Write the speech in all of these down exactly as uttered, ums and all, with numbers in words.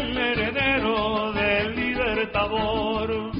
el heredero del Libertador.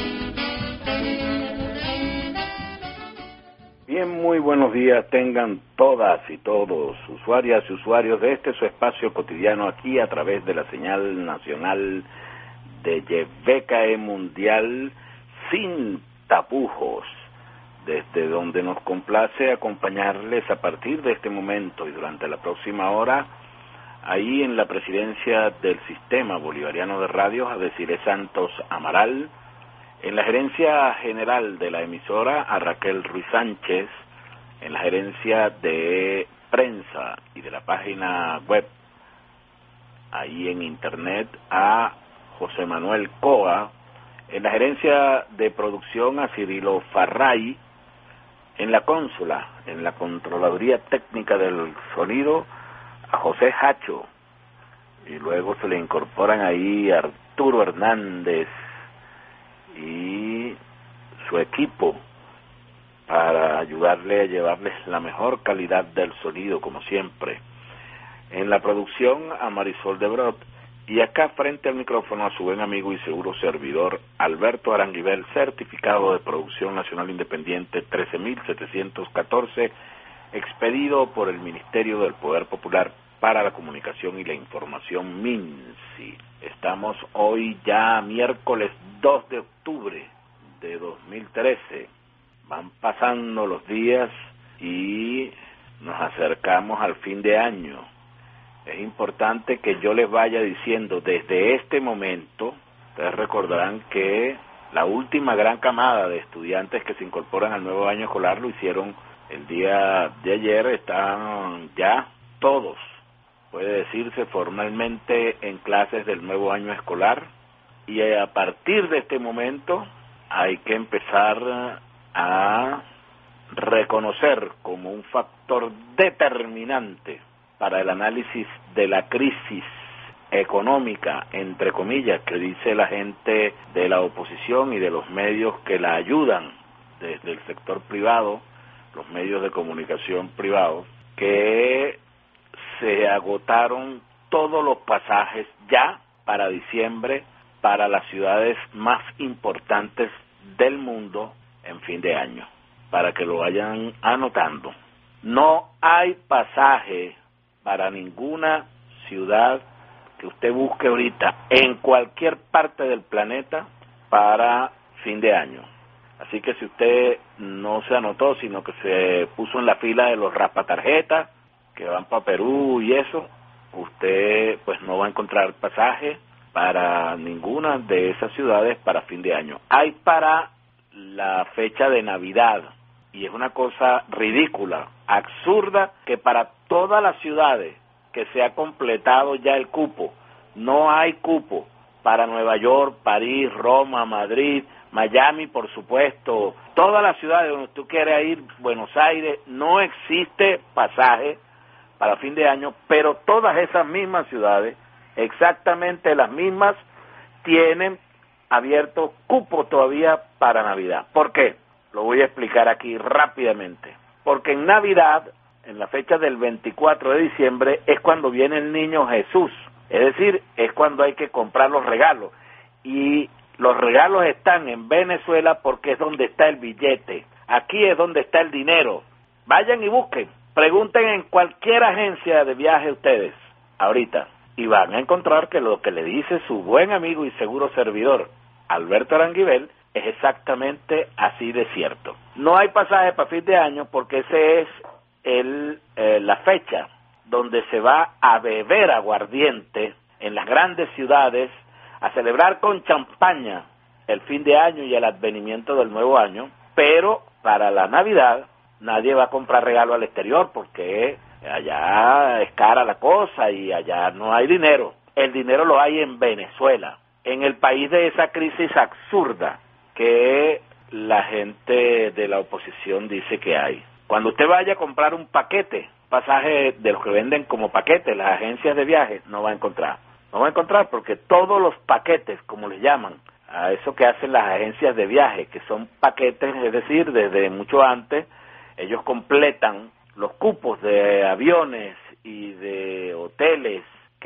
Bien, muy buenos días tengan todas y todos, usuarias y usuarios de este su espacio cotidiano aquí a través de la señal nacional de Y V K E Mundial sin tapujos, desde donde nos complace acompañarles a partir de este momento y durante la próxima hora, ahí en la presidencia del Sistema Bolivariano de Radios, a Desiree Santos Amaral, en la gerencia general de la emisora a Raquel Ruiz Sánchez, en la gerencia de prensa y de la página web, ahí en internet a José Manuel Coa, en la gerencia de producción a Cirilo Farray, en la consola, en la controladuría técnica del sonido a José Hacho, y luego se le incorporan ahí Arturo Hernández y su equipo para ayudarle a llevarles la mejor calidad del sonido, como siempre. En la producción a Marisol de Brot, y acá frente al micrófono a su buen amigo y seguro servidor Alberto Aranguibel, certificado de producción nacional independiente trece mil setecientos catorce, expedido por el Ministerio del Poder Popular para la Comunicación y la Información, MINSI. Estamos hoy ya miércoles dos de octubre de dos mil trece. Van pasando los días y nos acercamos al fin de año. Es importante que yo les vaya diciendo desde este momento, ustedes recordarán que la última gran camada de estudiantes que se incorporan al nuevo año escolar lo hicieron el día de ayer, están ya todos, puede decirse formalmente, en clases del nuevo año escolar, y a partir de este momento hay que empezar a reconocer como un factor determinante para el análisis de la crisis económica, entre comillas, que dice la gente de la oposición y de los medios que la ayudan desde el sector privado, los medios de comunicación privados, que se agotaron todos los pasajes ya para diciembre para las ciudades más importantes del mundo en fin de año, para que lo vayan anotando. No hay pasaje para ninguna ciudad que usted busque ahorita en cualquier parte del planeta para fin de año. Así que si usted no se anotó, sino que se puso en la fila de los raspatarjetas que van para Perú y eso, usted pues no va a encontrar pasaje para ninguna de esas ciudades para fin de año. Hay para la fecha de Navidad, y es una cosa ridícula, absurda, que para todas las ciudades que se ha completado ya el cupo, no hay cupo para Nueva York, París, Roma, Madrid, Miami, por supuesto, todas las ciudades donde tú quieres ir, Buenos Aires, no existe pasaje para fin de año, pero todas esas mismas ciudades, exactamente las mismas, tienen abierto cupo todavía para Navidad. ¿Por qué? Lo voy a explicar aquí rápidamente. Porque en Navidad, en la fecha del veinticuatro de diciembre, es cuando viene el niño Jesús. Es decir, es cuando hay que comprar los regalos. Y los regalos están en Venezuela porque es donde está el billete. Aquí es donde está el dinero. Vayan y busquen. Pregunten en cualquier agencia de viaje ustedes, ahorita. Y van a encontrar que lo que le dice su buen amigo y seguro servidor, Alberto Aranguibel, es exactamente así de cierto. No hay pasaje para fin de año porque ese es el eh, la fecha donde se va a beber aguardiente en las grandes ciudades, a celebrar con champaña el fin de año y el advenimiento del nuevo año, pero para la Navidad nadie va a comprar regalo al exterior porque allá es cara la cosa y allá no hay dinero. El dinero lo hay en Venezuela, en el país de esa crisis absurda que la gente de la oposición dice que hay. Cuando usted vaya a comprar un paquete, pasaje de los que venden como paquetes, las agencias de viaje, no va a encontrar. No va a encontrar porque todos los paquetes, como les llaman, a eso que hacen las agencias de viaje, que son paquetes, es decir, desde mucho antes, ellos completan los cupos de aviones y de hoteles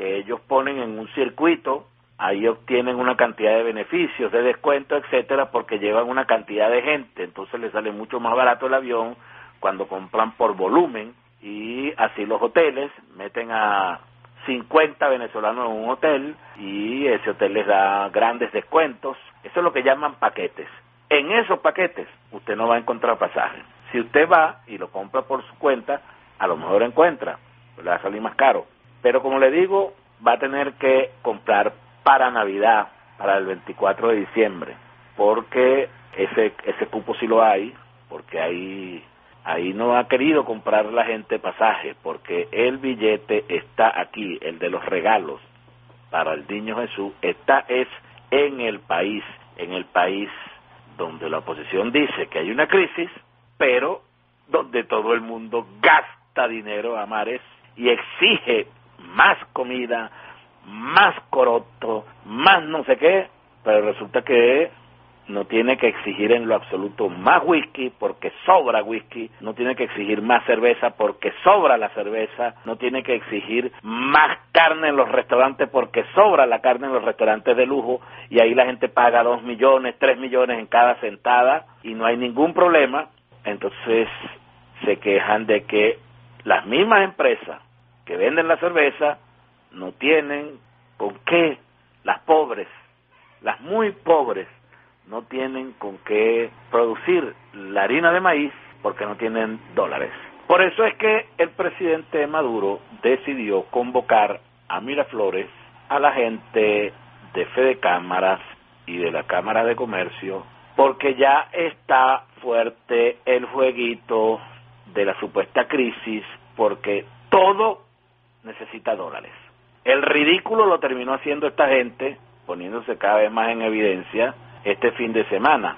que ellos ponen en un circuito, ahí obtienen una cantidad de beneficios, de descuento, etcétera, porque llevan una cantidad de gente, entonces les sale mucho más barato el avión cuando compran por volumen, y así los hoteles meten a cincuenta venezolanos en un hotel y ese hotel les da grandes descuentos. Eso es lo que llaman paquetes. En esos paquetes usted no va a encontrar pasajes. Si usted va y lo compra por su cuenta, a lo mejor encuentra, le va a salir más caro. Pero como le digo, va a tener que comprar para Navidad, para el veinticuatro de diciembre, porque ese ese cupo sí lo hay, porque ahí ahí no ha querido comprar la gente pasaje, porque el billete está aquí, el de los regalos para el niño Jesús, está es en el país, en el país donde la oposición dice que hay una crisis, pero donde todo el mundo gasta dinero a mares y exige más comida, más coroto, más no sé qué, pero resulta que no tiene que exigir en lo absoluto más whisky porque sobra whisky, no tiene que exigir más cerveza porque sobra la cerveza, no tiene que exigir más carne en los restaurantes porque sobra la carne en los restaurantes de lujo, y ahí la gente paga dos millones, tres millones en cada sentada y no hay ningún problema. Entonces se quejan de que las mismas empresas que venden la cerveza no tienen con qué, las pobres, las muy pobres, no tienen con qué producir la harina de maíz porque no tienen dólares. Por eso es que el presidente Maduro decidió convocar a Miraflores a la gente de Fede Cámaras y de la Cámara de Comercio, porque ya está fuerte el jueguito de la supuesta crisis, porque todo necesita dólares. El ridículo lo terminó haciendo esta gente, poniéndose cada vez más en evidencia este fin de semana,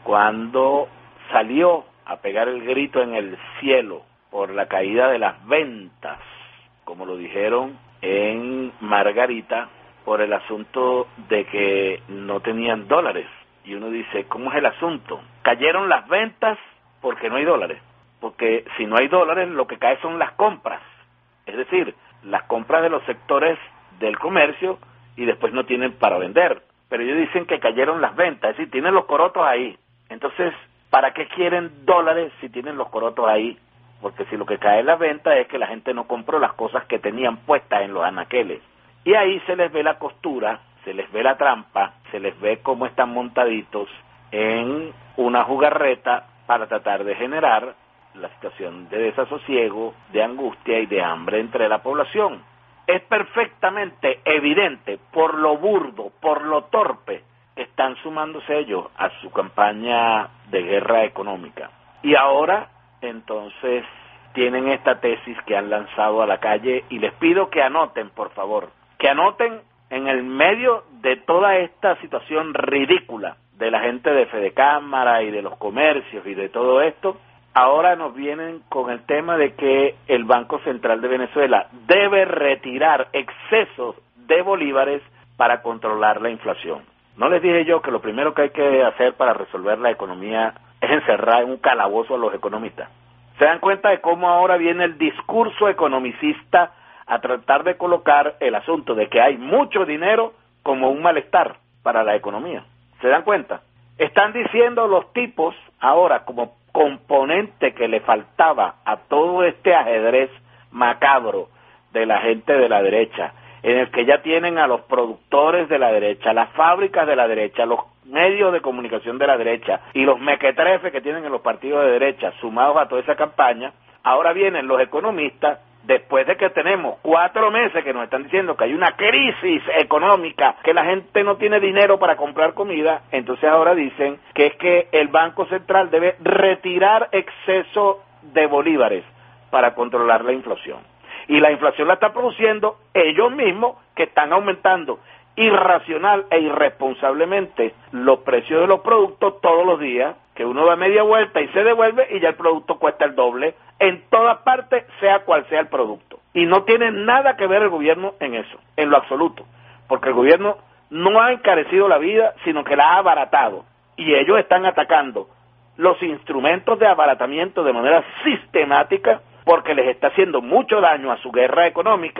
cuando salió a pegar el grito en el cielo por la caída de las ventas, como lo dijeron en Margarita, por el asunto de que no tenían dólares. Y uno dice, ¿cómo es el asunto? Cayeron las ventas porque no hay dólares, porque si no hay dólares lo que cae son las compras, es decir, las compras de los sectores del comercio, y después no tienen para vender. Pero ellos dicen que cayeron las ventas, es decir, tienen los corotos ahí. Entonces, ¿para qué quieren dólares si tienen los corotos ahí? Porque si lo que cae en las ventas es que la gente no compró las cosas que tenían puestas en los anaqueles. Y ahí se les ve la costura, se les ve la trampa, se les ve cómo están montaditos en una jugarreta para tratar de generar la situación de desasosiego, de angustia y de hambre entre la población. Es perfectamente evidente, por lo burdo, por lo torpe, que están sumándose ellos a su campaña de guerra económica. Y ahora, entonces, tienen esta tesis que han lanzado a la calle, y les pido que anoten, por favor, que anoten en el medio de toda esta situación ridícula de la gente de Fede Cámara y de los comercios y de todo esto. Ahora nos vienen con el tema de que el Banco Central de Venezuela debe retirar excesos de bolívares para controlar la inflación. ¿No les dije yo que lo primero que hay que hacer para resolver la economía es encerrar en un calabozo a los economistas? ¿Se dan cuenta de cómo ahora viene el discurso economicista a tratar de colocar el asunto de que hay mucho dinero como un malestar para la economía? ¿Se dan cuenta? Están diciendo los tipos ahora como componente que le faltaba a todo este ajedrez macabro de la gente de la derecha, en el que ya tienen a los productores de la derecha, las fábricas de la derecha, los medios de comunicación de la derecha y los mequetrefes que tienen en los partidos de derecha sumados a toda esa campaña. Ahora vienen los economistas, después de que tenemos cuatro meses que nos están diciendo que hay una crisis económica, que la gente no tiene dinero para comprar comida, entonces ahora dicen que es que el Banco Central debe retirar exceso de bolívares para controlar la inflación. Y la inflación la están produciendo ellos mismos, que están aumentando irracional e irresponsablemente los precios de los productos todos los días, que uno da media vuelta y se devuelve y ya el producto cuesta el doble en todas partes, sea cual sea el producto. Y no tiene nada que ver el gobierno en eso, en lo absoluto, porque el gobierno no ha encarecido la vida, sino que la ha abaratado, y ellos están atacando los instrumentos de abaratamiento de manera sistemática, porque les está haciendo mucho daño a su guerra económica,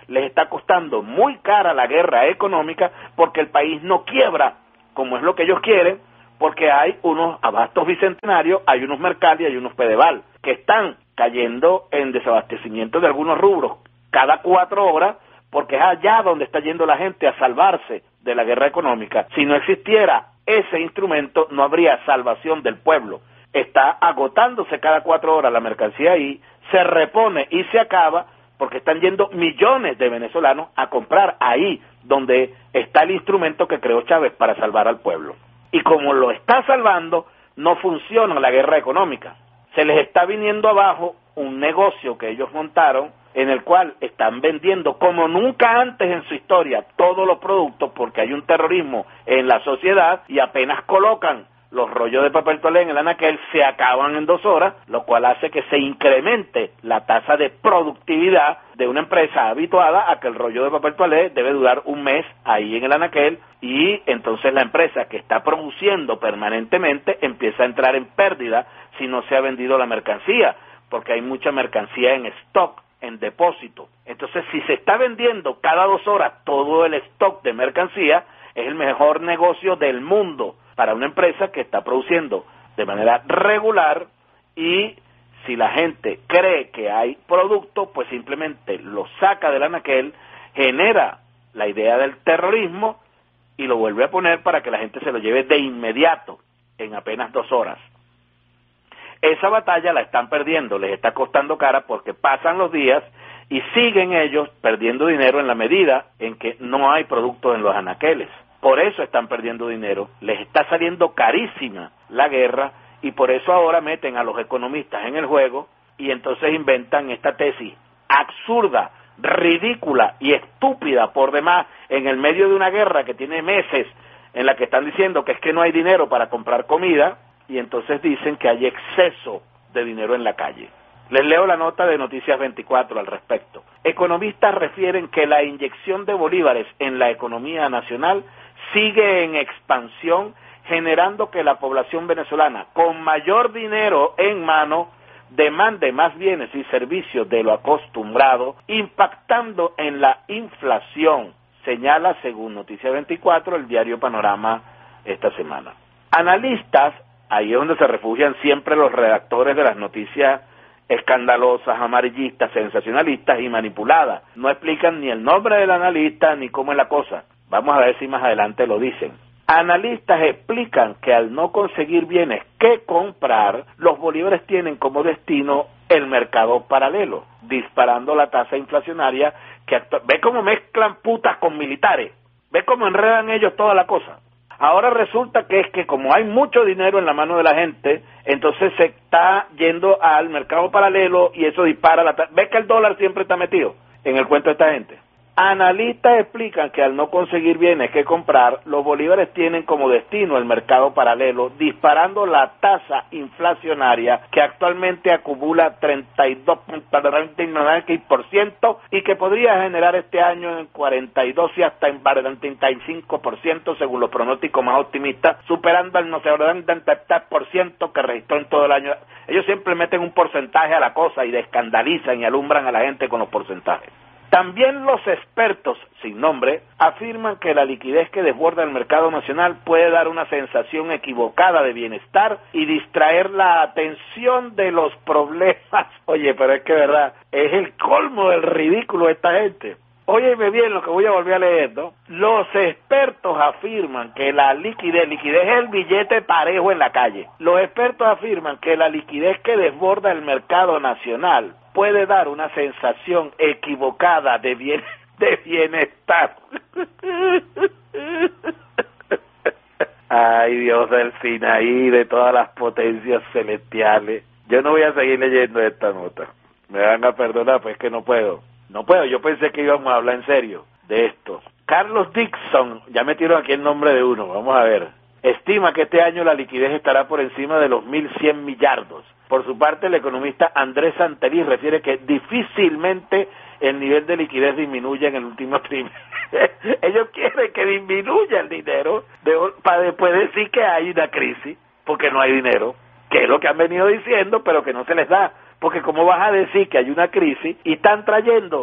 les está costando muy cara la guerra económica porque el país no quiebra como es lo que ellos quieren, porque hay unos abastos bicentenarios, hay unos Mercal y hay unos Pedeval, que están cayendo en desabastecimiento de algunos rubros cada cuatro horas, porque es allá donde está yendo la gente a salvarse de la guerra económica. Si no existiera ese instrumento, no habría salvación del pueblo. Está agotándose cada cuatro horas la mercancía ahí, se repone y se acaba, porque están yendo millones de venezolanos a comprar ahí, donde está el instrumento que creó Chávez para salvar al pueblo. Y como lo está salvando, no funciona la guerra económica. Se les está viniendo abajo un negocio que ellos montaron, en el cual están vendiendo como nunca antes en su historia todos los productos, porque hay un terrorismo en la sociedad y apenas colocan los rollos de papel toalé en el anaquel, se acaban en dos horas, lo cual hace que se incremente la tasa de productividad de una empresa habituada a que el rollo de papel toalé debe durar un mes ahí en el anaquel, y entonces la empresa que está produciendo permanentemente empieza a entrar en pérdida si no se ha vendido la mercancía, porque hay mucha mercancía en stock, en depósito. Entonces, si se está vendiendo cada dos horas todo el stock de mercancía, es el mejor negocio del mundo para una empresa que está produciendo de manera regular, y si la gente cree que hay producto, pues simplemente lo saca del anaquel, genera la idea del terrorismo y lo vuelve a poner para que la gente se lo lleve de inmediato, en apenas dos horas. Esa batalla la están perdiendo, les está costando cara porque pasan los días y siguen ellos perdiendo dinero en la medida en que no hay producto en los anaqueles. Por eso están perdiendo dinero, les está saliendo carísima la guerra y por eso ahora meten a los economistas en el juego y entonces inventan esta tesis absurda, ridícula y estúpida por demás en el medio de una guerra que tiene meses, en la que están diciendo que es que no hay dinero para comprar comida, y entonces dicen que hay exceso de dinero en la calle. Les leo la nota de Noticias veinticuatro al respecto. Economistas refieren que la inyección de bolívares en la economía nacional sigue en expansión, generando que la población venezolana, con mayor dinero en mano, demande más bienes y servicios de lo acostumbrado, impactando en la inflación, señala, según Noticias veinticuatro, el diario Panorama esta semana. Analistas, ahí es donde se refugian siempre los redactores de las noticias escandalosas, amarillistas, sensacionalistas y manipuladas. No explican ni el nombre del analista ni cómo es la cosa. Vamos a ver si más adelante lo dicen. Analistas explican que al no conseguir bienes que comprar, los bolívares tienen como destino el mercado paralelo, disparando la tasa inflacionaria que actúa. ¿Ve cómo mezclan putas con militares? ¿Ve cómo enredan ellos toda la cosa? Ahora resulta que es que como hay mucho dinero en la mano de la gente, entonces se está yendo al mercado paralelo y eso dispara la tasa. ¿Ves que el dólar siempre está metido en el cuento de esta gente? Analistas explican que al no conseguir bienes que comprar, los bolívares tienen como destino el mercado paralelo, disparando la tasa inflacionaria que actualmente acumula treinta y dos punto nueve por ciento y que podría generar este año en cuarenta y dos y hasta en treinta y cinco por ciento según los pronósticos más optimistas, superando el no sé por ciento que registró en todo el año. Ellos siempre meten un porcentaje a la cosa y descandalizan y alumbran a la gente con los porcentajes. También los expertos, sin nombre, afirman que la liquidez que desborda el mercado nacional puede dar una sensación equivocada de bienestar y distraer la atención de los problemas. Oye, pero es que verdad, es el colmo del ridículo de esta gente. Óyeme bien lo que voy a volver a leer, ¿no? Los expertos afirman que la liquidez, liquidez es el billete parejo en la calle. Los expertos afirman que la liquidez que desborda el mercado nacional puede dar una sensación equivocada de, bien, de bienestar. Ay, Dios del Sinaí, de todas las potencias celestiales. Yo no voy a seguir leyendo esta nota. Me van a perdonar, pues que no puedo. No puedo, yo pensé que íbamos a hablar en serio de esto. Carlos Dixon, ya metieron aquí el nombre de uno, vamos a ver. Estima que este año la liquidez estará por encima de los mil cien millardos. Por su parte, el economista Andrés Santelí refiere que difícilmente el nivel de liquidez disminuye en el último trimestre. Ellos quieren que disminuya el dinero de, para después decir que hay una crisis, porque no hay dinero, que es lo que han venido diciendo, pero que no se les da. Porque cómo vas a decir que hay una crisis y están trayendo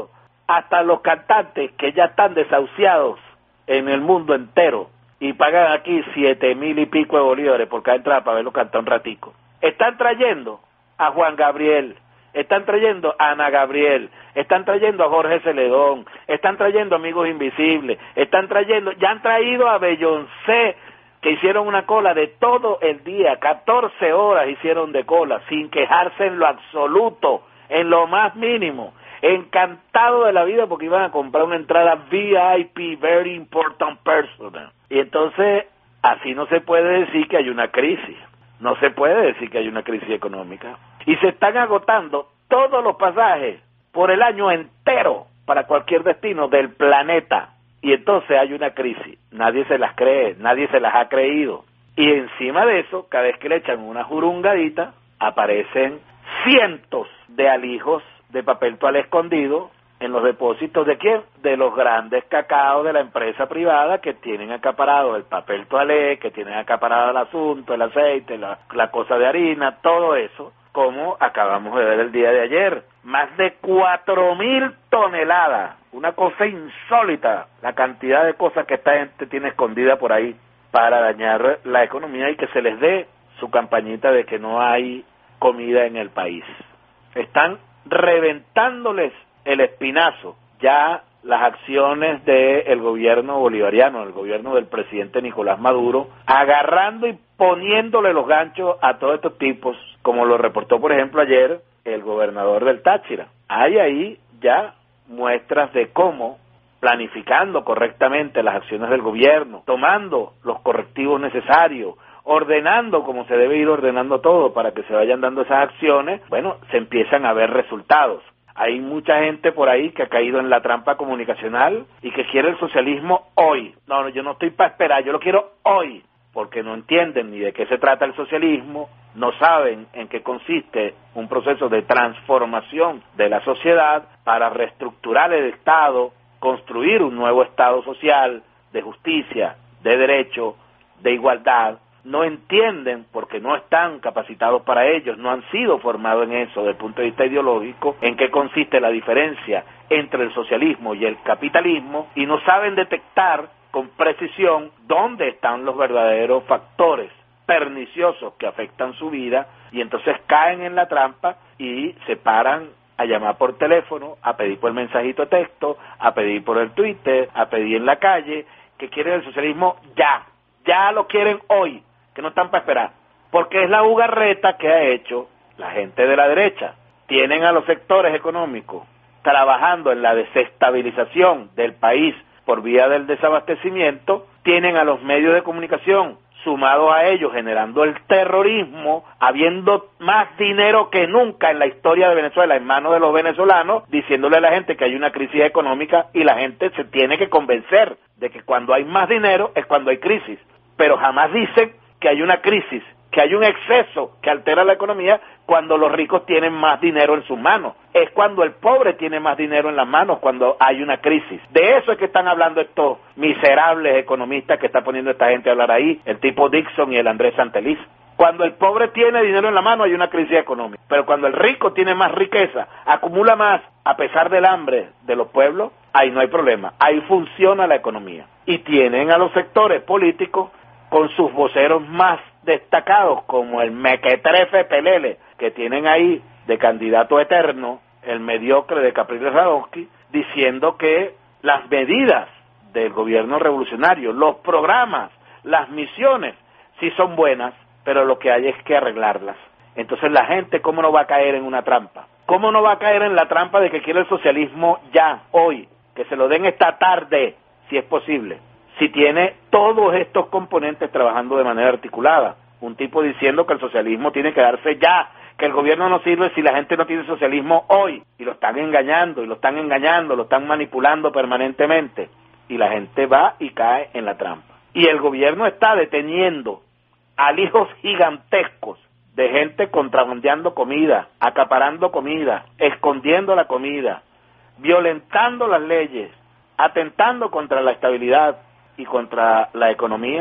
hasta los cantantes que ya están desahuciados en el mundo entero y pagan aquí siete mil y pico de bolívares por cada entrada para verlo cantar un ratico. Están trayendo a Juan Gabriel, están trayendo a Ana Gabriel, están trayendo a Jorge Celedón, están trayendo a Amigos Invisibles, están trayendo, ya han traído a Beyoncé, que hicieron una cola de todo el día, catorce horas hicieron de cola, sin quejarse en lo absoluto, en lo más mínimo, encantado de la vida porque iban a comprar una entrada V I P, Very Important Person. Y entonces, así no se puede decir que hay una crisis, no se puede decir que hay una crisis económica. Y se están agotando todos los pasajes por el año entero para cualquier destino del planeta. Y entonces hay una crisis, nadie se las cree, nadie se las ha creído. Y encima de eso, cada vez que le echan una jurungadita, aparecen cientos de alijos de papel toalé escondido en los depósitos ¿de quién? De los grandes cacaos de la empresa privada que tienen acaparado el papel toalé, que tienen acaparado el asunto, el aceite, la, la cosa de harina, todo eso, como acabamos de ver el día de ayer. Más de cuatro mil toneladas, una cosa insólita, la cantidad de cosas que esta gente tiene escondida por ahí para dañar la economía y que se les dé su campañita de que no hay comida en el país. Están reventándoles el espinazo ya las acciones del gobierno bolivariano, el gobierno del presidente Nicolás Maduro, agarrando y poniéndole los ganchos a todos estos tipos, como lo reportó por ejemplo ayer el gobernador del Táchira. Hay ahí ya muestras de cómo, planificando correctamente las acciones del gobierno, tomando los correctivos necesarios, ordenando como se debe ir ordenando todo para que se vayan dando esas acciones, bueno, se empiezan a ver resultados. Hay mucha gente por ahí que ha caído en la trampa comunicacional y que quiere el socialismo hoy. No, no, yo no estoy para esperar, yo lo quiero hoy, porque no entienden ni de qué se trata el socialismo, no saben en qué consiste un proceso de transformación de la sociedad para reestructurar el Estado, construir un nuevo Estado social, de justicia, de derecho, de igualdad. No entienden porque no están capacitados para ellos, no han sido formados en eso desde el punto de vista ideológico, en qué consiste la diferencia entre el socialismo y el capitalismo, y no saben detectar con precisión dónde están los verdaderos factores perniciosos que afectan su vida, y entonces caen en la trampa y se paran a llamar por teléfono, a pedir por el mensajito de texto, a pedir por el Twitter, a pedir en la calle, que quieren el socialismo ya, ya lo quieren hoy, que no están para esperar, porque es la jugarreta que ha hecho la gente de la derecha. Tienen a los sectores económicos trabajando en la desestabilización del país por vía del desabastecimiento, tienen a los medios de comunicación sumados a ellos generando el terrorismo, habiendo más dinero que nunca en la historia de Venezuela en manos de los venezolanos, diciéndole a la gente que hay una crisis económica, y la gente se tiene que convencer de que cuando hay más dinero es cuando hay crisis, pero jamás dicen que hay una crisis, que hay un exceso que altera la economía cuando los ricos tienen más dinero en sus manos. Es cuando el pobre tiene más dinero en las manos cuando hay una crisis. De eso es que están hablando estos miserables economistas que está poniendo esta gente a hablar ahí, el tipo Dixon y el Andrés Santeliz. Cuando el pobre tiene dinero en la mano hay una crisis económica, pero cuando el rico tiene más riqueza, acumula más a pesar del hambre de los pueblos, ahí no hay problema, ahí funciona la economía. Y tienen a los sectores políticos con sus voceros más destacados, como el mequetrefe Pelele, que tienen ahí de candidato eterno, el mediocre de Capriles Radonsky, diciendo que las medidas del gobierno revolucionario, los programas, las misiones, sí son buenas, pero lo que hay es que arreglarlas. Entonces la gente, ¿cómo no va a caer en una trampa? ¿Cómo no va a caer en la trampa de que quiere el socialismo ya, hoy? Que se lo den esta tarde, si es posible. Si tiene todos estos componentes trabajando de manera articulada. Un tipo diciendo que el socialismo tiene que darse ya, que el gobierno no sirve si la gente no tiene socialismo hoy. Y lo están engañando, y lo están engañando, lo están manipulando permanentemente. Y la gente va y cae en la trampa. Y el gobierno está deteniendo alijos gigantescos de gente contrabandeando comida, acaparando comida, escondiendo la comida, violentando las leyes, atentando contra la estabilidad y contra la economía,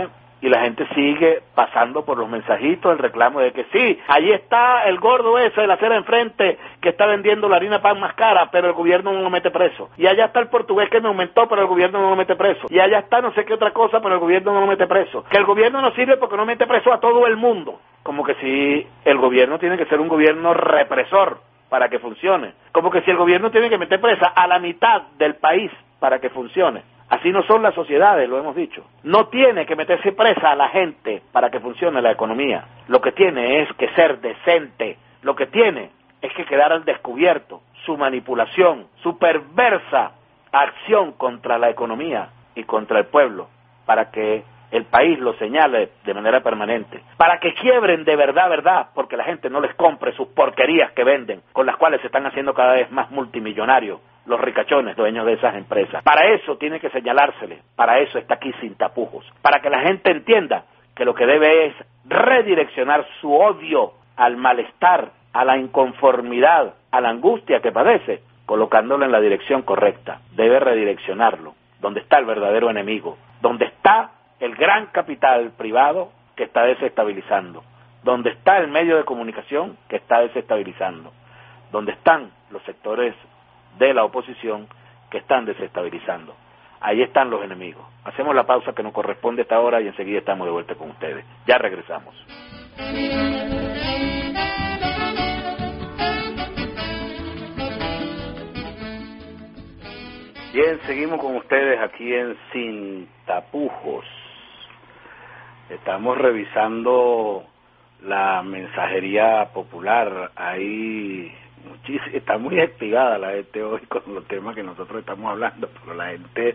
y la gente sigue pasando por los mensajitos, el reclamo de que sí, allí está el gordo ese de la acera enfrente que está vendiendo la harina pan más cara, pero el gobierno no lo mete preso. Y allá está el portugués que me aumentó, pero el gobierno no lo mete preso. Y allá está no sé qué otra cosa, pero el gobierno no lo mete preso. Que el gobierno no sirve porque no mete preso a todo el mundo. Como que si el gobierno tiene que ser un gobierno represor para que funcione. Como que si el gobierno tiene que meter presa a la mitad del país para que funcione. Así no son las sociedades, lo hemos dicho. No tiene que meterse presa a la gente para que funcione la economía. Lo que tiene es que ser decente. Lo que tiene es que quedar al descubierto su manipulación, su perversa acción contra la economía y contra el pueblo, para que el país lo señale de manera permanente, para que quiebren de verdad, verdad, porque la gente no les compre sus porquerías que venden, con las cuales se están haciendo cada vez más multimillonarios los ricachones dueños de esas empresas. Para eso tiene que señalársele, para eso está aquí Sin Tapujos, para que la gente entienda que lo que debe es redireccionar su odio al malestar, a la inconformidad, a la angustia que padece, colocándolo en la dirección correcta. Debe redireccionarlo, donde está el verdadero enemigo, donde está el gran capital privado que está desestabilizando, donde está el medio de comunicación que está desestabilizando, donde están los sectores de la oposición que están desestabilizando. Ahí están los enemigos. Hacemos la pausa que nos corresponde a esta hora y enseguida estamos de vuelta con ustedes. Ya regresamos. Bien, seguimos con ustedes aquí en Sin Tapujos. Estamos revisando la mensajería popular. Ahí muchísimo, está muy activada la gente hoy con los temas que nosotros estamos hablando, pero la gente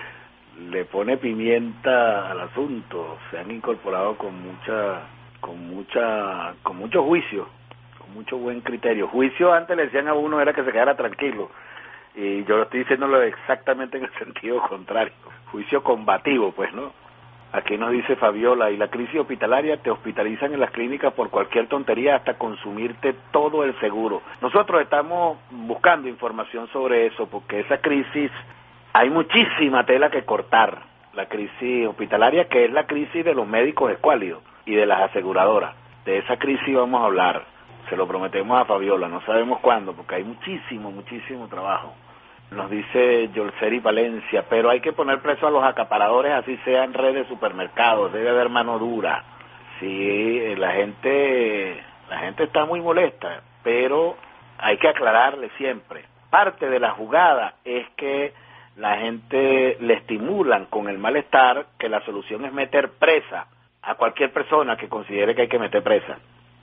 le pone pimienta al asunto. Se han incorporado con mucha, con mucha, con mucho juicio, con mucho buen criterio. Juicio antes le decían a uno era que se quedara tranquilo. Y yo lo estoy diciéndolo exactamente en el sentido contrario. Juicio combativo, pues, ¿no? Aquí nos dice Fabiola, y la crisis hospitalaria, te hospitalizan en las clínicas por cualquier tontería hasta consumirte todo el seguro. Nosotros estamos buscando información sobre eso, porque esa crisis, hay muchísima tela que cortar. La crisis hospitalaria, que es la crisis de los médicos escuálidos y de las aseguradoras. De esa crisis vamos a hablar. Se lo prometemos a Fabiola, no sabemos cuándo, porque hay muchísimo, muchísimo trabajo. Nos dice Yolceri Valencia, pero hay que poner preso a los acaparadores, así sea en redes de supermercados, debe haber mano dura. Sí, la gente, la gente está muy molesta, pero hay que aclararle siempre. Parte de la jugada es que la gente le estimulan con el malestar que la solución es meter presa a cualquier persona que considere que hay que meter presa.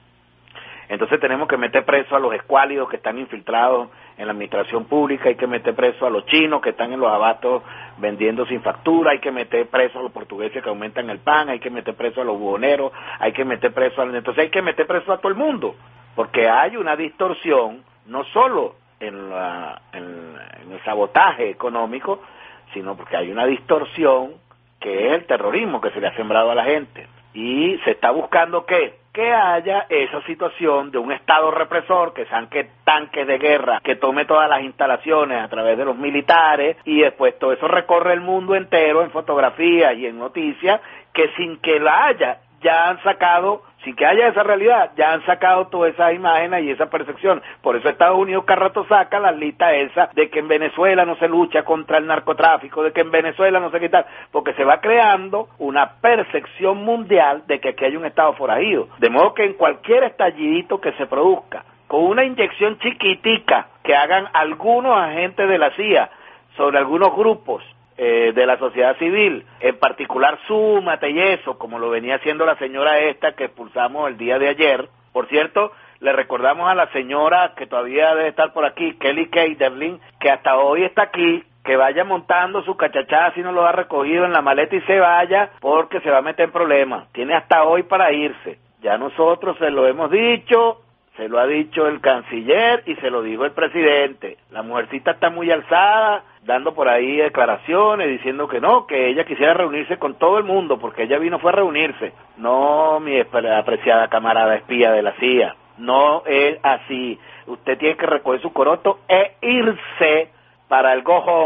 Entonces tenemos que meter preso a los escuálidos que están infiltrados en la administración pública, hay que meter preso a los chinos que están en los abastos vendiendo sin factura, hay que meter preso a los portugueses que aumentan el pan, hay que meter preso a los buhoneros, hay que meter preso a... Entonces hay que meter preso a todo el mundo, porque hay una distorsión, no solo en, la, en, en el sabotaje económico, sino porque hay una distorsión que es el terrorismo que se le ha sembrado a la gente. Y se está buscando ¿qué? Que haya esa situación de un Estado represor, que saque tanques de guerra, que tome todas las instalaciones a través de los militares, y después todo eso recorre el mundo entero en fotografías y en noticias, que sin que la haya, ya han sacado, sin que haya esa realidad, ya han sacado todas esas imágenes y esa percepción. Por eso Estados Unidos cada rato saca la lista esa de que en Venezuela no se lucha contra el narcotráfico, de que en Venezuela no se quita, porque se va creando una percepción mundial de que aquí hay un Estado forajido. De modo que en cualquier estallidito que se produzca, con una inyección chiquitica que hagan algunos agentes de la C I A sobre algunos grupos Eh, de la sociedad civil, en particular Súmate y eso, como lo venía haciendo la señora esta que expulsamos el día de ayer. Por cierto, le recordamos a la señora que todavía debe estar por aquí, Kelly Kay Devlin, que hasta hoy está aquí, que vaya montando su cachachada si no lo ha recogido en la maleta y se vaya, porque se va a meter en problemas. Tiene hasta hoy para irse. Ya nosotros se lo hemos dicho, se lo ha dicho el canciller y se lo dijo el presidente. La mujercita está muy alzada, dando por ahí declaraciones, diciendo que no, que ella quisiera reunirse con todo el mundo, porque ella vino fue a reunirse. No, mi apreciada camarada espía de la C I A, no es así. Usted tiene que recoger su coroto e irse para el go home,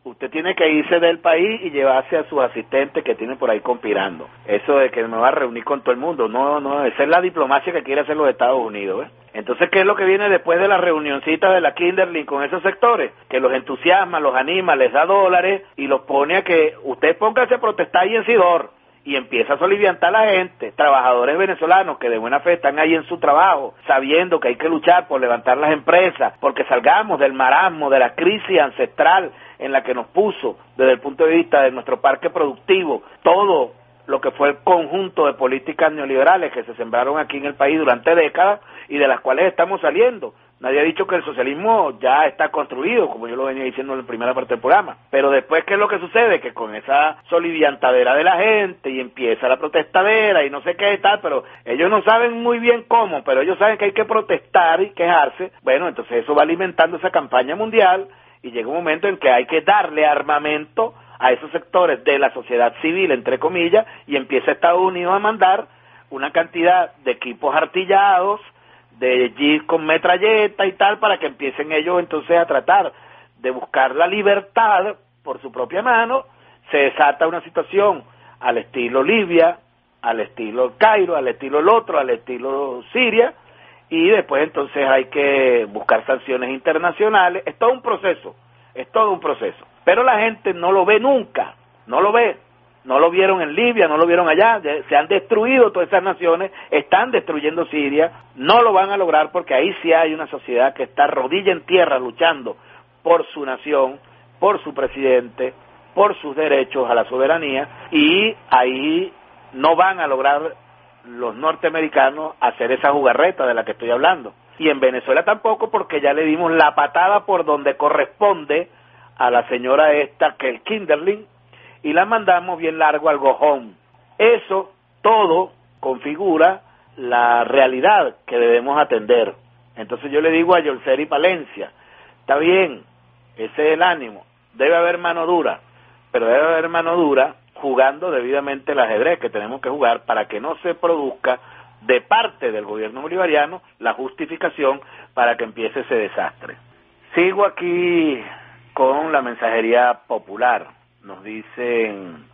usted tiene que irse del país y llevarse a sus asistentes que tienen por ahí conspirando. Eso de que me va a reunir con todo el mundo, no, no, esa es la diplomacia que quiere hacer los Estados Unidos, ¿eh? Entonces, ¿qué es lo que viene después de la reunioncita de la Kinderling con esos sectores? Que los entusiasma, los anima, les da dólares y los pone a que usted póngase a protestar ahí en Sidor y empieza a soliviantar a la gente, trabajadores venezolanos que de buena fe están ahí en su trabajo, sabiendo que hay que luchar por levantar las empresas, porque salgamos del marasmo, de la crisis ancestral en la que nos puso desde el punto de vista de nuestro parque productivo, todo lo que fue el conjunto de políticas neoliberales que se sembraron aquí en el país durante décadas y de las cuales estamos saliendo. Nadie ha dicho que el socialismo ya está construido, como yo lo venía diciendo en la primera parte del programa. Pero después, ¿qué es lo que sucede? Que con esa soliviantadera de la gente y empieza la protestadera y no sé qué y tal, pero ellos no saben muy bien cómo, pero ellos saben que hay que protestar y quejarse. Bueno, entonces eso va alimentando esa campaña mundial y llega un momento en que hay que darle armamento a esos sectores de la sociedad civil, entre comillas, y empieza Estados Unidos a mandar una cantidad de equipos artillados, de jeeps con metralleta y tal, para que empiecen ellos entonces a tratar de buscar la libertad por su propia mano. Se desata una situación al estilo Libia, al estilo Cairo, al estilo el otro, al estilo Siria, y después entonces hay que buscar sanciones internacionales. Es todo un proceso, es todo un proceso. Pero la gente no lo ve nunca, no lo ve. No lo vieron en Libia, no lo vieron allá, se han destruido todas esas naciones, están destruyendo Siria, no lo van a lograr porque ahí sí hay una sociedad que está rodilla en tierra luchando por su nación, por su presidente, por sus derechos a la soberanía, y ahí no van a lograr los norteamericanos hacer esa jugarreta de la que estoy hablando. Y en Venezuela tampoco, porque ya le dimos la patada por donde corresponde a la señora esta, que el Kinderling, y la mandamos bien largo al gojón. Eso todo configura la realidad que debemos atender. Entonces yo le digo a Yolceri Palencia, está bien, ese es el ánimo, debe haber mano dura, pero debe haber mano dura jugando debidamente el ajedrez que tenemos que jugar para que no se produzca de parte del gobierno bolivariano la justificación para que empiece ese desastre. Sigo aquí con la mensajería popular. Nos dicen,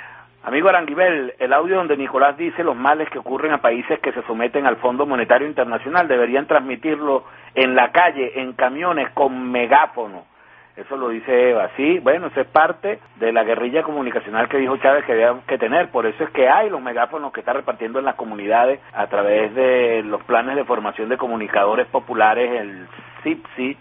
amigo Aranguibel, el audio donde Nicolás dice los males que ocurren a países que se someten al Fondo Monetario Internacional deberían transmitirlo en la calle, en camiones, con megáfono. Eso lo dice Eva. Sí, bueno, eso es parte de la guerrilla comunicacional que dijo Chávez que había que tener. Por eso es que hay los megáfonos que está repartiendo en las comunidades a través de los planes de formación de comunicadores populares, el C I P S I,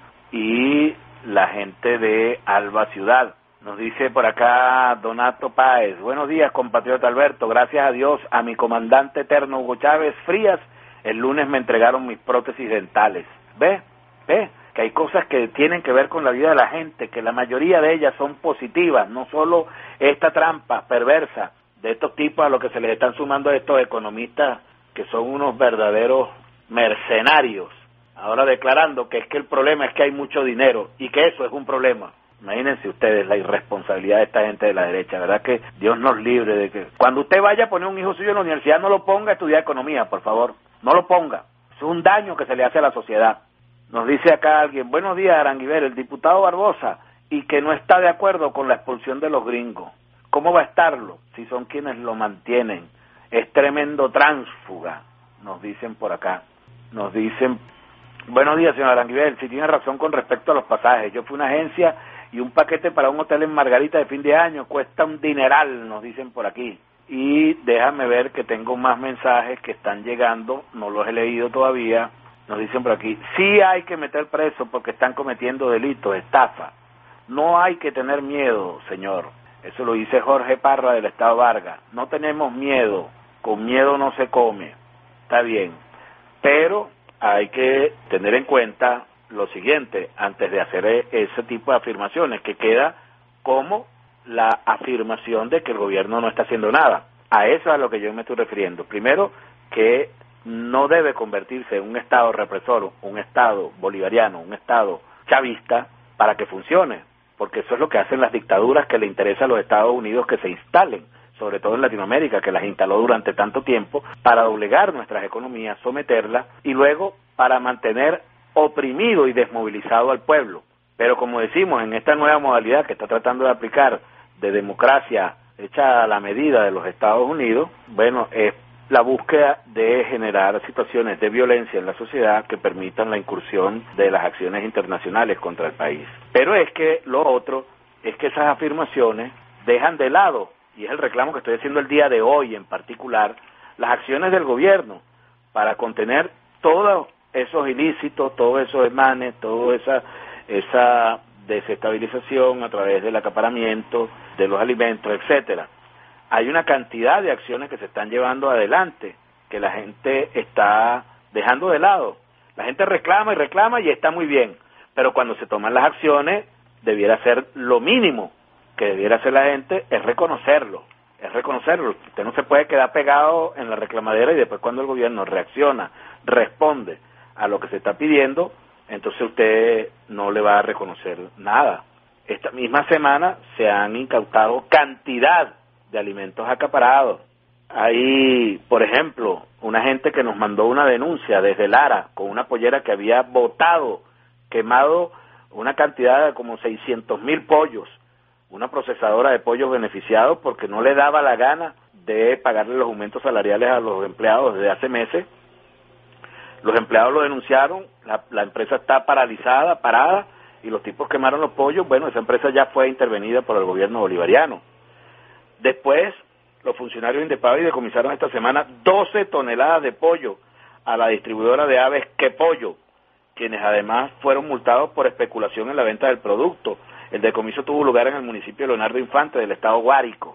y la gente de Alba Ciudad. Nos dice por acá Donato Páez, buenos días compatriota Alberto, gracias a Dios, a mi comandante eterno Hugo Chávez Frías, el lunes me entregaron mis prótesis dentales. ¿Ve? ¿Ve? Que hay cosas que tienen que ver con la vida de la gente, que la mayoría de ellas son positivas, no solo esta trampa perversa de estos tipos a los que se les están sumando a estos economistas que son unos verdaderos mercenarios, ahora declarando que es que el problema es que hay mucho dinero y que eso es un problema. Imagínense ustedes la irresponsabilidad de esta gente de la derecha, ¿verdad? Que Dios nos libre de que cuando usted vaya a poner un hijo suyo en la universidad no lo ponga a estudiar economía, por favor, no lo ponga, es un daño que se le hace a la sociedad. Nos dice acá alguien, buenos días Aranguibel, el diputado Barbosa, y que no está de acuerdo con la expulsión de los gringos. ¿Cómo va a estarlo si son quienes lo mantienen? Es tremendo tránsfuga, nos dicen por acá. Nos dicen, buenos días señor Aranguibel, si tiene razón con respecto a los pasajes, yo fui a una agencia y un paquete para un hotel en Margarita de fin de año cuesta un dineral, nos dicen por aquí. Y déjame ver que tengo más mensajes que están llegando, no los he leído todavía. Nos dicen por aquí, sí hay que meter preso porque están cometiendo delitos, estafa. No hay que tener miedo, señor. Eso lo dice Jorge Parra del Estado Vargas. No tenemos miedo, con miedo no se come. Está bien, pero hay que tener en cuenta lo siguiente, antes de hacer ese tipo de afirmaciones, que queda como la afirmación de que el gobierno no está haciendo nada. A eso es a lo que yo me estoy refiriendo. Primero, que no debe convertirse en un Estado represor, un Estado bolivariano, un Estado chavista, para que funcione, porque eso es lo que hacen las dictaduras que le interesa a los Estados Unidos que se instalen, sobre todo en Latinoamérica, que las instaló durante tanto tiempo, para doblegar nuestras economías, someterlas, y luego para mantener oprimido y desmovilizado al pueblo. Pero como decimos, en esta nueva modalidad que está tratando de aplicar de democracia hecha a la medida de los Estados Unidos, bueno, es la búsqueda de generar situaciones de violencia en la sociedad que permitan la incursión de las acciones internacionales contra el país. Pero es que lo otro es que esas afirmaciones dejan de lado, y es el reclamo que estoy haciendo el día de hoy en particular, las acciones del gobierno para contener todos esos ilícitos, todos esos desmanes, toda esa, esa desestabilización a través del acaparamiento de los alimentos, etcétera. Hay una cantidad de acciones que se están llevando adelante que la gente está dejando de lado. La gente reclama y reclama y está muy bien, pero cuando se toman las acciones debiera ser lo mínimo que debiera hacer la gente es reconocerlo, es reconocerlo. Usted no se puede quedar pegado en la reclamadera y después cuando el gobierno reacciona, responde a lo que se está pidiendo, entonces usted no le va a reconocer nada. Esta misma semana se han incautado cantidad de alimentos acaparados. Hay, por ejemplo, una gente que nos mandó una denuncia desde Lara con una pollera que había botado, quemado una cantidad de como seiscientos mil pollos, una procesadora de pollos beneficiados porque no le daba la gana de pagarle los aumentos salariales a los empleados desde hace meses. Los empleados lo denunciaron, la, la empresa está paralizada, parada, y los tipos quemaron los pollos. Bueno, esa empresa ya fue intervenida por el gobierno bolivariano. Después, los funcionarios Indepavi decomisaron esta semana doce toneladas de pollo a la distribuidora de aves Que Pollo, quienes además fueron multados por especulación en la venta del producto. El decomiso tuvo lugar en el municipio de Leonardo Infante, del estado Guárico.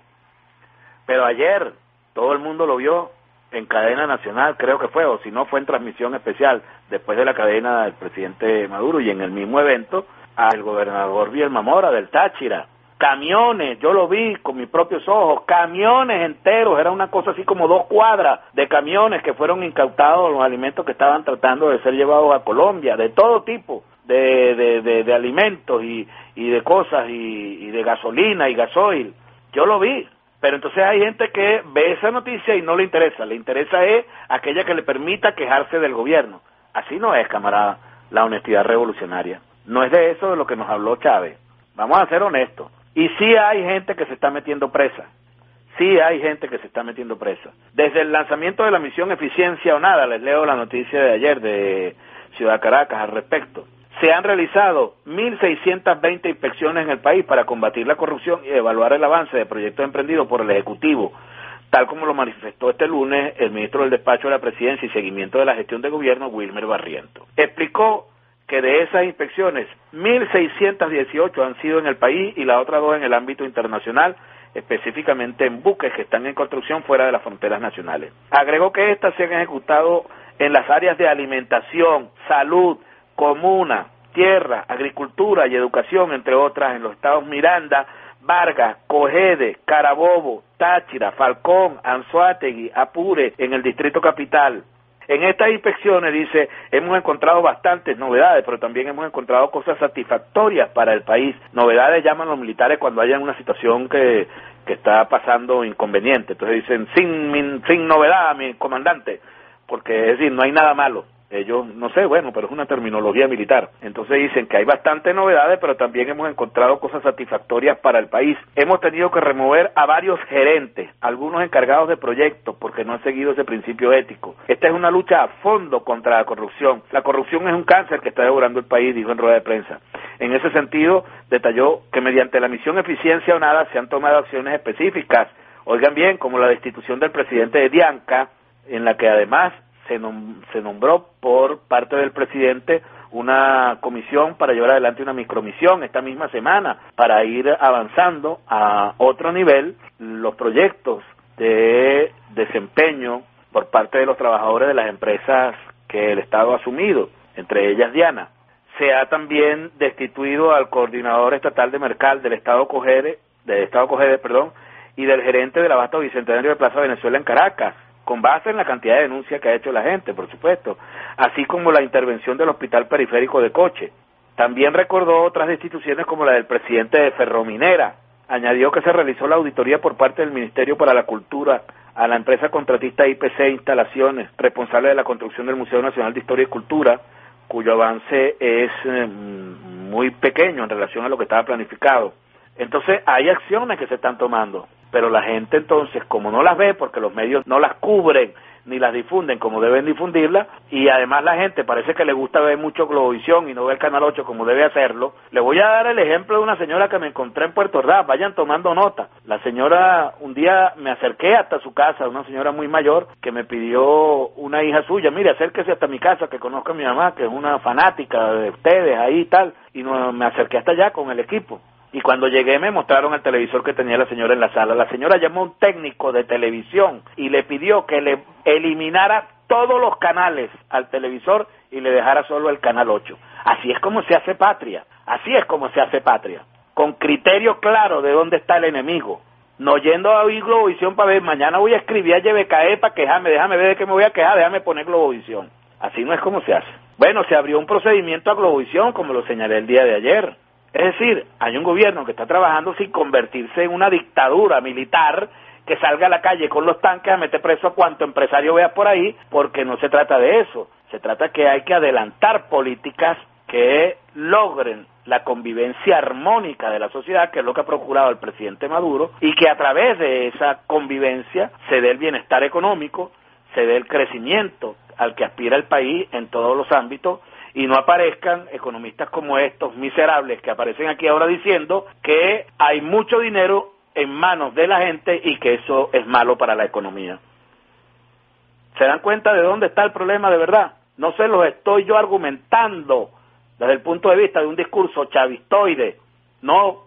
Pero ayer, todo el mundo lo vio en cadena nacional, creo que fue, o si no fue en transmisión especial, después de la cadena del presidente Maduro, y en el mismo evento, al gobernador Vilma Mora del Táchira. Camiones, yo lo vi con mis propios ojos, camiones enteros, era una cosa así como dos cuadras de camiones que fueron incautados los alimentos que estaban tratando de ser llevados a Colombia, de todo tipo de, de, de, de alimentos y, y de cosas, y, y de gasolina y gasoil. Yo lo vi, pero entonces hay gente que ve esa noticia y no le interesa, le interesa es aquella que le permita quejarse del gobierno. Así no es, camarada, la honestidad revolucionaria. No es de eso de lo que nos habló Chávez. Vamos a ser honestos. Y sí hay gente que se está metiendo presa, sí hay gente que se está metiendo presa. Desde el lanzamiento de la misión Eficiencia o Nada, les leo la noticia de ayer de Ciudad Caracas al respecto, se han realizado mil seiscientas veinte inspecciones en el país para combatir la corrupción y evaluar el avance de proyectos emprendidos por el Ejecutivo, tal como lo manifestó este lunes el ministro del Despacho de la Presidencia y Seguimiento de la Gestión de Gobierno, Wilmer Barrientos. Explicó que de esas inspecciones, mil seiscientas dieciocho han sido en el país y las otras dos en el ámbito internacional, específicamente en buques que están en construcción fuera de las fronteras nacionales. Agregó que estas se han ejecutado en las áreas de alimentación, salud, comuna, tierra, agricultura y educación, entre otras, en los estados Miranda, Vargas, Cogede, Carabobo, Táchira, Falcón, Anzoátegui, Apure, en el Distrito Capital. En estas inspecciones, dice, hemos encontrado bastantes novedades, pero también hemos encontrado cosas satisfactorias para el país. Novedades llaman los militares cuando hayan una situación que, que está pasando inconveniente. Entonces dicen, sin, sin novedad, mi comandante, porque es decir, no hay nada malo. Ellos, no sé, bueno, pero es una terminología militar. Entonces dicen que hay bastantes novedades, pero también hemos encontrado cosas satisfactorias para el país. Hemos tenido que remover a varios gerentes, algunos encargados de proyectos, porque no han seguido ese principio ético. Esta es una lucha a fondo contra la corrupción. La corrupción es un cáncer que está devorando el país, dijo en rueda de prensa. En ese sentido, detalló que mediante la misión Eficiencia o Nada se han tomado acciones específicas, oigan bien, como la destitución del presidente de Dianca, en la que además Se, nom se nombró por parte del presidente una comisión para llevar adelante una micromisión esta misma semana para ir avanzando a otro nivel los proyectos de desempeño por parte de los trabajadores de las empresas que el Estado ha asumido, entre ellas Diana. Se ha también destituido al coordinador estatal de Mercal del Estado Cogede, del Estado Cogede, perdón, y del gerente del Abasto Bicentenario de Plaza Venezuela en Caracas, con base en la cantidad de denuncias que ha hecho la gente, por supuesto, así como la intervención del Hospital Periférico de Coche. También recordó otras destituciones como la del presidente de Ferrominera. Añadió que se realizó la auditoría por parte del Ministerio para la Cultura a la empresa contratista I P C Instalaciones, responsable de la construcción del Museo Nacional de Historia y Cultura, cuyo avance es eh, muy pequeño en relación a lo que estaba planificado. Entonces hay acciones que se están tomando, pero la gente entonces, como no las ve, porque los medios no las cubren ni las difunden como deben difundirlas, y además la gente parece que le gusta ver mucho Globovisión y no ve el Canal ocho como debe hacerlo. Le voy a dar el ejemplo de una señora que me encontré en Puerto Ordaz, vayan tomando nota. La señora, un día me acerqué hasta su casa, una señora muy mayor que me pidió una hija suya, mire, acérquese hasta mi casa, que conozca a mi mamá, que es una fanática de ustedes ahí y tal, y no, me acerqué hasta allá con el equipo. Y cuando llegué me mostraron el televisor que tenía la señora en la sala. La señora llamó a un técnico de televisión y le pidió que le eliminara todos los canales al televisor y le dejara solo el Canal ocho. Así es como se hace patria, así es como se hace patria, con criterio claro de dónde está el enemigo. No yendo a oír Globovisión para ver, mañana voy a escribir a Yebecae para quejarme, déjame ver de qué me voy a quejar, déjame poner Globovisión. Así no es como se hace. Bueno, se abrió un procedimiento a Globovisión, como lo señalé el día de ayer. Es decir, hay un gobierno que está trabajando sin convertirse en una dictadura militar que salga a la calle con los tanques a meter preso a cuanto empresario vea por ahí, porque no se trata de eso. Se trata que hay que adelantar políticas que logren la convivencia armónica de la sociedad, que es lo que ha procurado el presidente Maduro, y que a través de esa convivencia se dé el bienestar económico, se dé el crecimiento al que aspira el país en todos los ámbitos, y no aparezcan economistas como estos miserables que aparecen aquí ahora diciendo que hay mucho dinero en manos de la gente y que eso es malo para la economía. ¿Se dan cuenta de dónde está el problema de verdad? No se los estoy yo argumentando desde el punto de vista de un discurso chavistoide, no.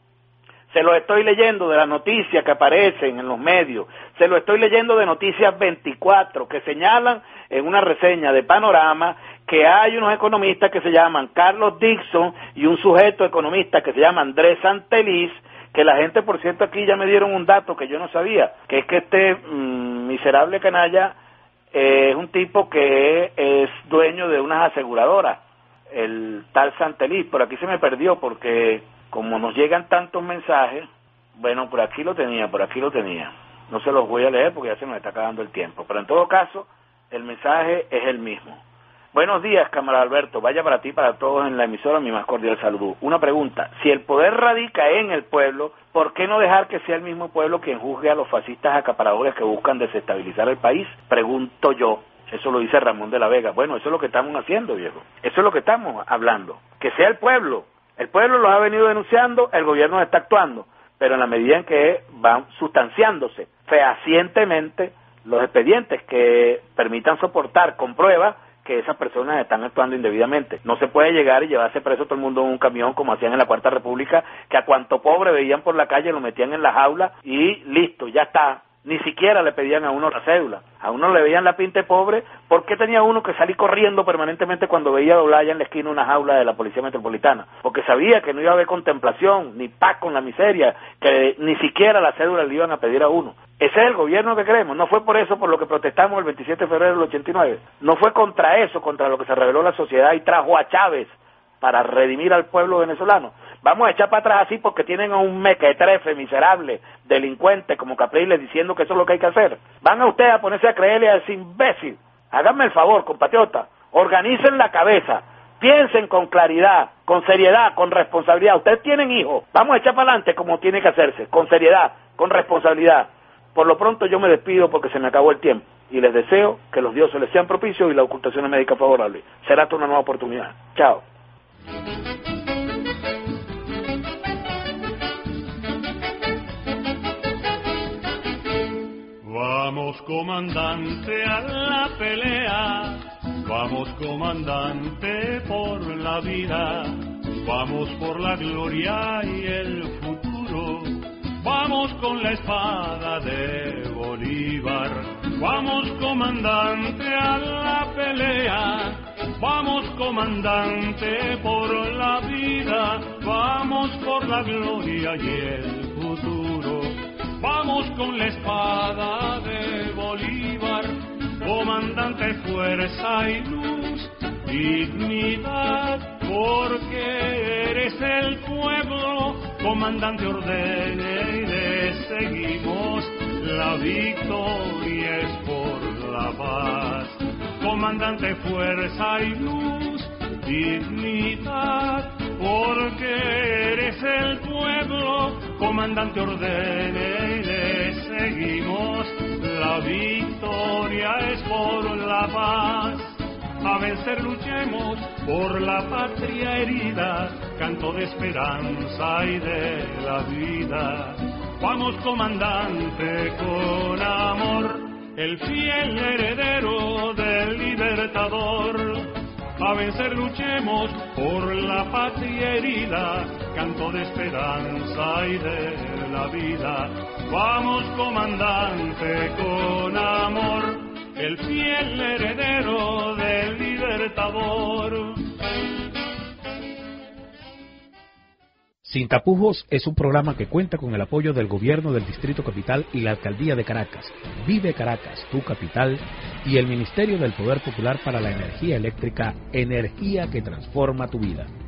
Se lo estoy leyendo de las noticias que aparecen en los medios, se lo estoy leyendo de Noticias veinticuatro, que señalan en una reseña de Panorama que hay unos economistas que se llaman Carlos Dixon y un sujeto economista que se llama Andrés Santeliz, que la gente, por cierto, aquí ya me dieron un dato que yo no sabía, que es que este mmm, miserable canalla eh, es un tipo que es dueño de unas aseguradoras, el tal Santeliz. Por aquí se me perdió porque como nos llegan tantos mensajes, bueno, por aquí lo tenía, por aquí lo tenía. No se los voy a leer porque ya se nos está acabando el tiempo. Pero en todo caso, el mensaje es el mismo. Buenos días, camarada Alberto. Vaya para ti, para todos en la emisora, mi más cordial saludo. Una pregunta. Si el poder radica en el pueblo, ¿por qué no dejar que sea el mismo pueblo quien juzgue a los fascistas acaparadores que buscan desestabilizar el país? Pregunto yo. Eso lo dice Ramón de la Vega. Bueno, eso es lo que estamos haciendo, viejo. Eso es lo que estamos hablando. Que sea el pueblo. El pueblo los ha venido denunciando, el gobierno está actuando, pero en la medida en que van sustanciándose fehacientemente los expedientes que permitan soportar con pruebas que esas personas están actuando indebidamente. No se puede llegar y llevarse preso todo el mundo en un camión como hacían en la Cuarta República, que a cuanto pobre veían por la calle lo metían en la jaula y listo, ya está. Ni siquiera le pedían a uno la cédula, a uno le veían la pinta de pobre. ¿Por qué tenía uno que salir corriendo permanentemente cuando veía doblar allá en la esquina una jaula de la Policía Metropolitana? Porque sabía que no iba a haber contemplación, ni paz con la miseria, que ni siquiera la cédula le iban a pedir a uno. Ese es el gobierno que queremos. No fue por eso por lo que protestamos el veintisiete de febrero del ochenta y nueve. No fue contra eso, contra lo que se rebeló la sociedad y trajo a Chávez para redimir al pueblo venezolano. Vamos a echar para atrás así porque tienen a un mequetrefe miserable, delincuente como Capriles diciendo que eso es lo que hay que hacer. Van a ustedes a ponerse a creerle a ese imbécil. Háganme el favor, compatriota, organicen la cabeza, piensen con claridad, con seriedad, con responsabilidad. Ustedes tienen hijos, vamos a echar para adelante como tiene que hacerse, con seriedad, con responsabilidad. Por lo pronto yo me despido porque se me acabó el tiempo y les deseo que los dioses les sean propicios y la ocultación médica favorable. Será hasta una nueva oportunidad. Chao. Vamos, comandante, a la pelea, vamos, comandante, por la vida, vamos por la gloria y el futuro, vamos con la espada de Bolívar, vamos, comandante, a la pelea, vamos, comandante, por la vida, vamos por la gloria y el futuro. Vamos con la espada de Bolívar, comandante, fuerza y luz, dignidad, porque eres el pueblo, comandante, ordene y le seguimos, la victoria es por la paz. Comandante, fuerza y luz, dignidad, porque eres el pueblo, comandante, ordene y le seguimos. La victoria es por la paz, a vencer luchemos por la patria herida, canto de esperanza y de la vida. Vamos, comandante, con amor, el fiel heredero del libertador. A vencer luchemos por la patria herida, canto de esperanza y de la vida. Vamos, comandante, con amor, el fiel heredero del libertador. Sin Tapujos es un programa que cuenta con el apoyo del Gobierno del Distrito Capital y la Alcaldía de Caracas, Vive Caracas, tu capital, y el Ministerio del Poder Popular para la Energía Eléctrica, energía que transforma tu vida.